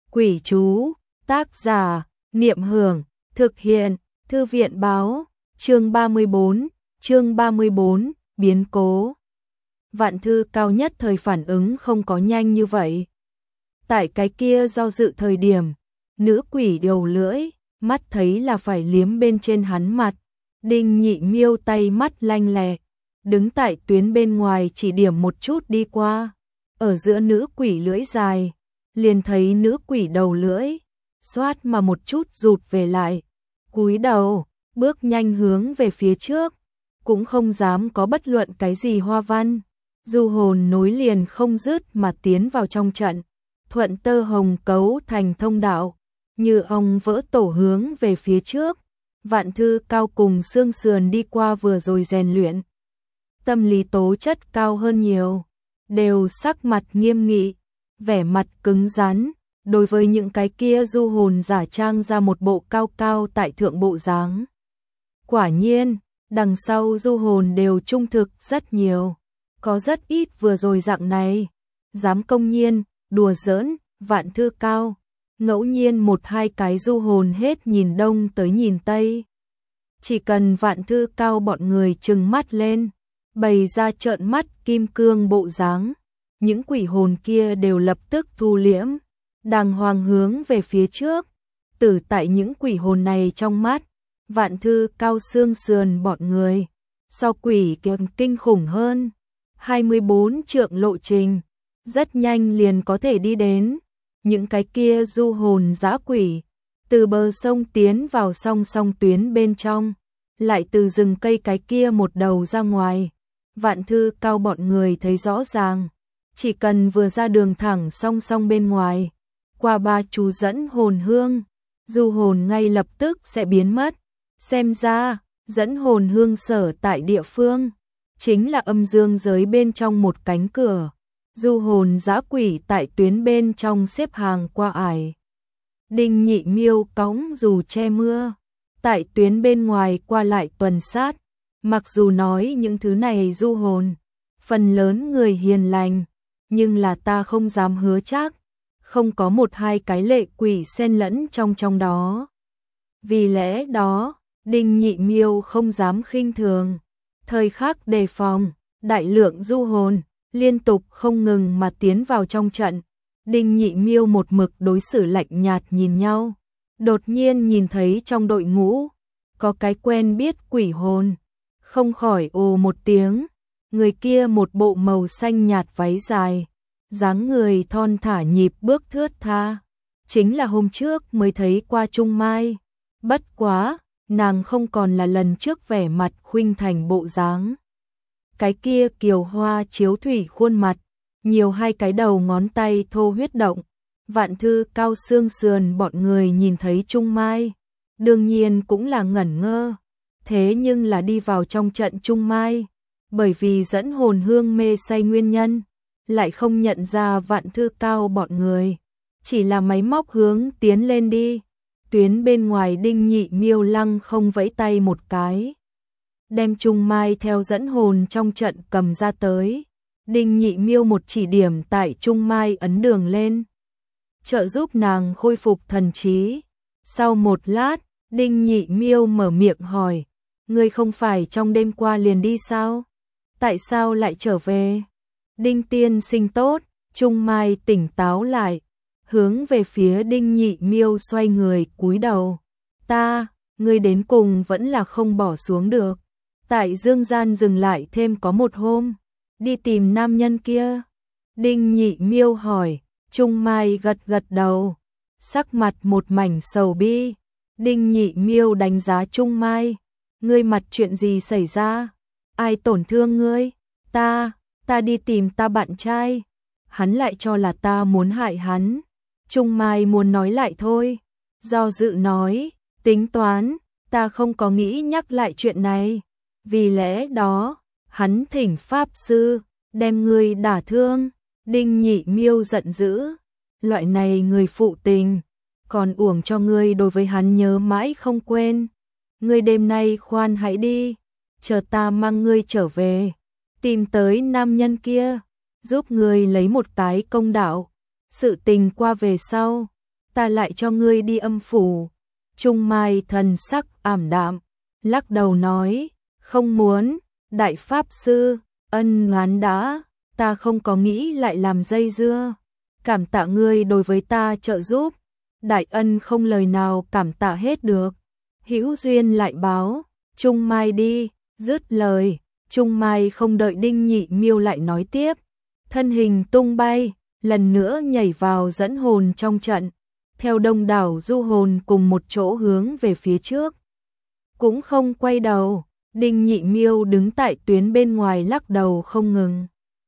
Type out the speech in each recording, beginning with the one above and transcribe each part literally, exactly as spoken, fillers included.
Quỷ chú, tác giả, Niệm Hưởng, thực hiện, Thư viện báo, chương ba mươi bốn, chương ba mươi bốn, biến cố. Vạn Thư Cao nhất thời phản ứng không có nhanh như vậy. Tại cái kia do dự thời điểm, nữ quỷ đầu lưỡi, mắt thấy là phải liếm bên trên hắn mặt. Đinh Nhị Miêu tay mắt lanh lẹ, đứng tại tuyến bên ngoài chỉ điểm một chút đi qua. Ở giữa nữ quỷ lưỡi dài, liền thấy nữ quỷ đầu lưỡi, xoát mà một chút rụt về lại, cúi đầu, bước nhanh hướng về phía trước, cũng không dám có bất luận cái gì hoa văn. Du hồn nối liền không dứt mà tiến vào trong trận, thuận tơ hồng cấu thành thông đạo, như ong vỡ tổ hướng về phía trước. Vạn Thư Cao cùng xương sườn đi qua vừa rồi rèn luyện, tâm lý tố chất cao hơn nhiều, đều sắc mặt nghiêm nghị, vẻ mặt cứng rắn, đối với những cái kia du hồn giả trang ra một bộ cao cao tại thượng bộ dáng. Quả nhiên, đằng sau du hồn đều trung thực rất nhiều, có rất ít vừa rồi dạng này, dám công nhiên, đùa giỡn, Vạn Thư Cao. Ngẫu nhiên một hai cái du hồn hết nhìn đông tới nhìn tây. Chỉ cần Vạn Thư Cao bọn người trừng mắt lên, bày ra trợn mắt kim cương bộ dáng, những quỷ hồn kia đều lập tức thu liễm, đàng hoàng hướng về phía trước. Tử tại những quỷ hồn này trong mắt, Vạn Thư Cao xương sườn bọn người, so quỷ kiềm kinh khủng hơn, hai mươi bốn trượng lộ trình, rất nhanh liền có thể đi đến. Những cái kia du hồn dã quỷ, từ bờ sông tiến vào song song tuyến bên trong, lại từ rừng cây cái kia một đầu ra ngoài. Vạn Thư Cao bọn người thấy rõ ràng, chỉ cần vừa ra đường thẳng song song bên ngoài, qua ba chú dẫn hồn hương, du hồn ngay lập tức sẽ biến mất. Xem ra, dẫn hồn hương sở tại địa phương, chính là âm dương giới bên trong một cánh cửa. Du hồn dã quỷ tại tuyến bên trong xếp hàng qua ải. Đinh Nhị Miêu cõng dù che mưa, tại tuyến bên ngoài qua lại tuần sát. Mặc dù nói những thứ này du hồn, phần lớn người hiền lành, nhưng là ta không dám hứa chắc, không có một hai cái lệ quỷ xen lẫn trong trong đó. Vì lẽ đó, Đinh Nhị Miêu không dám khinh thường, thời khắc đề phòng, đại lượng du hồn liên tục không ngừng mà tiến vào trong trận. Đinh Nhị Miêu một mực đối xử lạnh nhạt nhìn nhau, đột nhiên nhìn thấy trong đội ngũ có cái quen biết quỷ hồn, không khỏi ồ một tiếng. Người kia một bộ màu xanh nhạt váy dài, dáng người thon thả nhịp bước thướt tha, chính là hôm trước mới thấy qua Trung Mai. Bất quá, nàng không còn là lần trước vẻ mặt khuynh thành bộ dáng. Cái kia kiều hoa chiếu thủy khuôn mặt, nhiều hai cái đầu ngón tay thô huyết động. Vạn Thư Cao xương sườn bọn người nhìn thấy Trung Mai, đương nhiên cũng là ngẩn ngơ. Thế nhưng là đi vào trong trận Trung Mai, bởi vì dẫn hồn hương mê say nguyên nhân, lại không nhận ra Vạn Thư Cao bọn người, chỉ là máy móc hướng tiến lên đi. Tuyến bên ngoài Đinh Nhị Miêu lăng không vẫy tay một cái, đem Trung Mai theo dẫn hồn trong trận cầm ra tới. Đinh Nhị Miêu một chỉ điểm tại Trung Mai ấn đường lên, trợ giúp nàng khôi phục thần trí. Sau một lát, Đinh Nhị Miêu mở miệng hỏi, ngươi không phải trong đêm qua liền đi sao? Tại sao lại trở về? Đinh tiên sinh tốt. Trung Mai tỉnh táo lại, hướng về phía Đinh Nhị Miêu xoay người cúi đầu. Ta, ngươi đến cùng vẫn là không bỏ xuống được. Tại dương gian dừng lại thêm có một hôm, đi tìm nam nhân kia. Đinh Nhị Miêu hỏi. Trung Mai gật gật đầu, sắc mặt một mảnh sầu bi. Đinh Nhị Miêu đánh giá Trung Mai, ngươi mặt chuyện gì xảy ra? Ai tổn thương ngươi? Ta, ta đi tìm ta bạn trai, hắn lại cho là ta muốn hại hắn. Trung Mai muốn nói lại thôi, do dự nói, tính toán, ta không có nghĩ nhắc lại chuyện này. Vì lẽ đó, hắn thỉnh pháp sư, đem ngươi đả thương. Đinh Nhị Miêu giận dữ, loại này người phụ tình, còn uổng cho ngươi đối với hắn nhớ mãi không quên. Ngươi đêm nay khoan hãy đi, chờ ta mang ngươi trở về, tìm tới nam nhân kia, giúp ngươi lấy một cái công đạo. Sự tình qua về sau, ta lại cho ngươi đi âm phủ. Trung Mai thần sắc ảm đạm, lắc đầu nói, không muốn, đại pháp sư, ân oán đã, ta không có nghĩ lại làm dây dưa. Cảm tạ ngươi đối với ta trợ giúp, đại ân không lời nào cảm tạ hết được. Hữu duyên lại báo, Trung Mai đi, dứt lời, Trung Mai không đợi Đinh Nhị Miêu lại nói tiếp, thân hình tung bay, lần nữa nhảy vào dẫn hồn trong trận, theo đông đảo du hồn cùng một chỗ hướng về phía trước. Cũng không quay đầu, Đinh Nhị Miêu đứng tại tuyến bên ngoài lắc đầu không ngừng.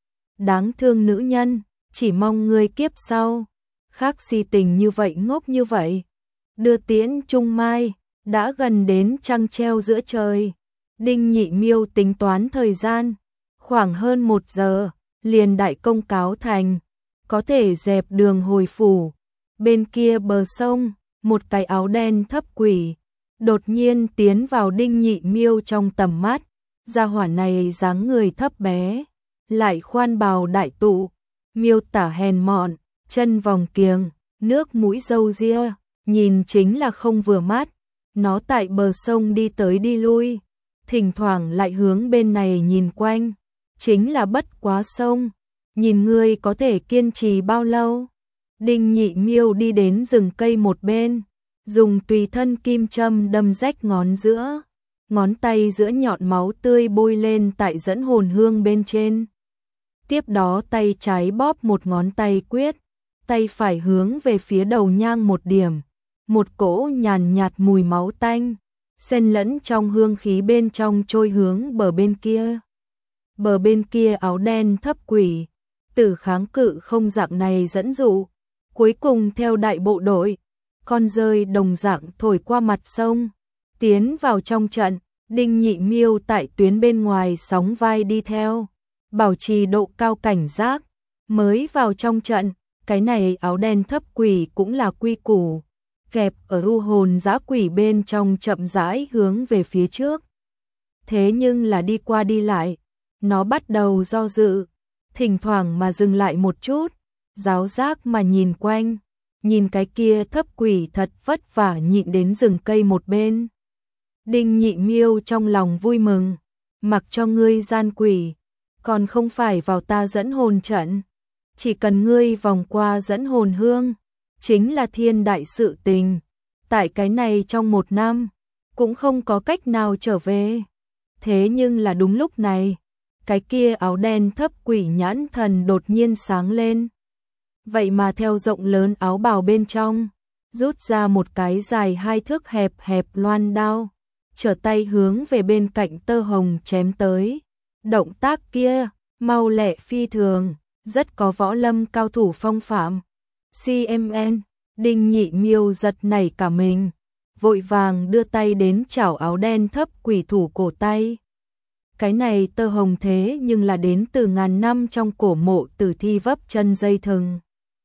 Đáng thương nữ nhân, chỉ mong ngươi kiếp sau, khác si tình như vậy ngốc như vậy. Đưa tiễn Trung Mai, đã gần đến trăng treo giữa trời. Đinh Nhị Miêu tính toán thời gian, khoảng hơn một giờ, liền đại công cáo thành, có thể dẹp đường hồi phủ. Bên kia bờ sông, một cái áo đen thấp quỷ, đột nhiên tiến vào Đinh Nhị Miêu trong tầm mắt. Gia hỏa này dáng người thấp bé, lại khoan bào đại tụ, miêu tả hèn mọn, chân vòng kiềng, nước mũi râu ria, nhìn chính là không vừa mắt. Nó tại bờ sông đi tới đi lui, thỉnh thoảng lại hướng bên này nhìn quanh, chính là bất quá sông, nhìn ngươi có thể kiên trì bao lâu. Đinh Nhị Miêu đi đến rừng cây một bên, dùng tùy thân kim châm đâm rách ngón giữa, ngón tay giữa nhọn máu tươi bôi lên tại dẫn hồn hương bên trên. Tiếp đó tay trái bóp một ngón tay quyết, tay phải hướng về phía đầu nhang một điểm, một cỗ nhàn nhạt mùi máu tanh, xen lẫn trong hương khí bên trong trôi hướng bờ bên kia. Bờ bên kia áo đen thấp quỷ, tử kháng cự không dạng này dẫn dụ, cuối cùng theo đại bộ đội, con rơi đồng dạng thổi qua mặt sông, tiến vào trong trận. Đinh Nhị Miêu tại tuyến bên ngoài sóng vai đi theo, bảo trì độ cao cảnh giác, mới vào trong trận. Cái này áo đen thấp quỷ cũng là quy củ, kẹp ở ru hồn dã quỷ bên trong chậm rãi hướng về phía trước. Thế nhưng là đi qua đi lại, nó bắt đầu do dự, thỉnh thoảng mà dừng lại một chút, giáo giác mà nhìn quanh, nhìn cái kia thấp quỷ thật vất vả nhịn đến rừng cây một bên. Đinh Nhị Miêu trong lòng vui mừng, mặc cho ngươi gian quỷ, còn không phải vào ta dẫn hồn trận. Chỉ cần ngươi vòng qua dẫn hồn hương, chính là thiên đại sự tình. Tại cái này trong một năm, cũng không có cách nào trở về. Thế nhưng là đúng lúc này, cái kia áo đen thấp quỷ nhãn thần đột nhiên sáng lên. Vậy mà theo rộng lớn áo bào bên trong, rút ra một cái dài hai thước hẹp hẹp loan đao, trở tay hướng về bên cạnh Tơ Hồng chém tới. Động tác kia, mau lẹ phi thường, rất có võ lâm cao thủ phong phạm. xê em en, Đinh Nhị Miêu giật nảy cả mình, vội vàng đưa tay đến chảo áo đen thấp quỷ thủ cổ tay. Cái này Tơ Hồng thế nhưng là đến từ ngàn năm trong cổ mộ tử thi vấp chân dây thừng.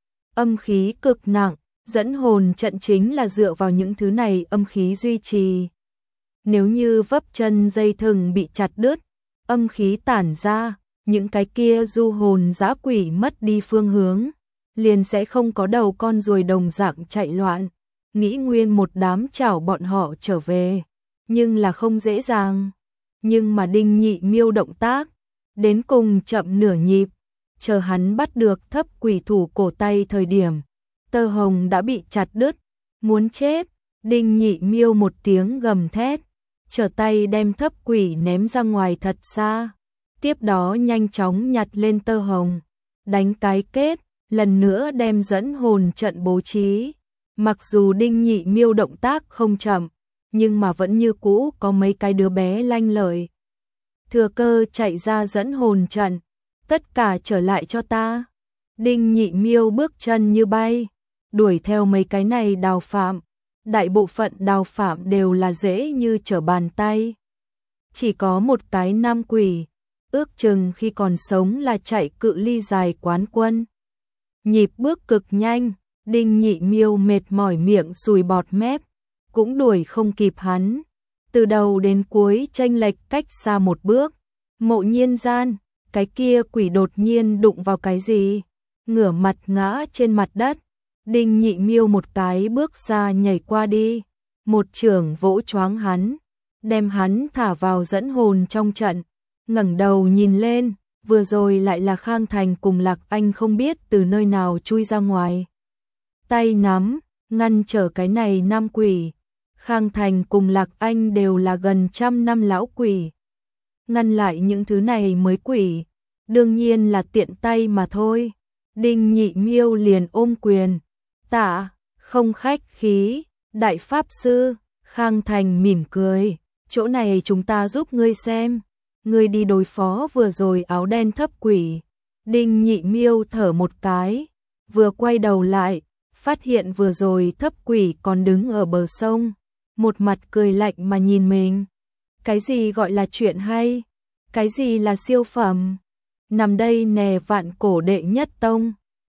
Âm khí cực nặng, dẫn hồn trận chính là dựa vào những thứ này âm khí duy trì. Nếu như vấp chân dây thừng bị chặt đứt, âm khí tản ra, những cái kia du hồn dã quỷ mất đi phương hướng, liền sẽ không có đầu con ruồi đồng dạng chạy loạn, nghĩ nguyên một đám chảo bọn họ trở về, nhưng là không dễ dàng. Nhưng mà Đinh Nhị Miêu động tác, đến cùng chậm nửa nhịp, chờ hắn bắt được thấp quỷ thủ cổ tay thời điểm, Tơ Hồng đã bị chặt đứt, muốn chết. Đinh Nhị Miêu một tiếng gầm thét, trở tay đem thấp quỷ ném ra ngoài thật xa, tiếp đó nhanh chóng nhặt lên Tơ Hồng, đánh cái kết, lần nữa đem dẫn hồn trận bố trí. Mặc dù Đinh Nhị Miêu động tác không chậm, nhưng mà vẫn như cũ có mấy cái đứa bé lanh lợi. Thừa cơ chạy ra dẫn hồn trận, tất cả trở lại cho ta. Đinh Nhị Miêu bước chân như bay, đuổi theo mấy cái này đào phạm. Đại bộ phận đào phạm đều là dễ như trở bàn tay. Chỉ có một cái nam quỷ, ước chừng khi còn sống là chạy cự ly dài quán quân. Nhịp bước cực nhanh, Đinh Nhị Miêu mệt mỏi miệng sùi bọt mép, cũng đuổi không kịp hắn. Từ đầu đến cuối chênh lệch cách xa một bước. Mộ Nhiên gian, cái kia quỷ đột nhiên đụng vào cái gì, ngửa mặt ngã trên mặt đất. Đinh Nhị Miêu một cái bước ra nhảy qua đi, một chưởng vỗ choáng hắn, đem hắn thả vào dẫn hồn trong trận, ngẩng đầu nhìn lên, vừa rồi lại là Khang Thành cùng Lạc Anh không biết từ nơi nào chui ra ngoài. Tay nắm, ngăn trở cái này nam quỷ, Khang Thành cùng Lạc Anh đều là gần trăm năm lão quỷ. Ngăn lại những thứ này mới quỷ, đương nhiên là tiện tay mà thôi. Đinh Nhị Miêu liền ôm quyền, tạ, không khách khí, đại pháp sư. Khang Thành mỉm cười, chỗ này chúng ta giúp ngươi xem, ngươi đi đối phó vừa rồi áo đen thấp quỷ. Đinh Nhị Miêu thở một cái, vừa quay đầu lại, phát hiện vừa rồi thấp quỷ còn đứng ở bờ sông, một mặt cười lạnh mà nhìn mình. Cái gì gọi là chuyện hay? Cái gì là siêu phẩm? Nằm đây nè vạn cổ đệ nhất tông.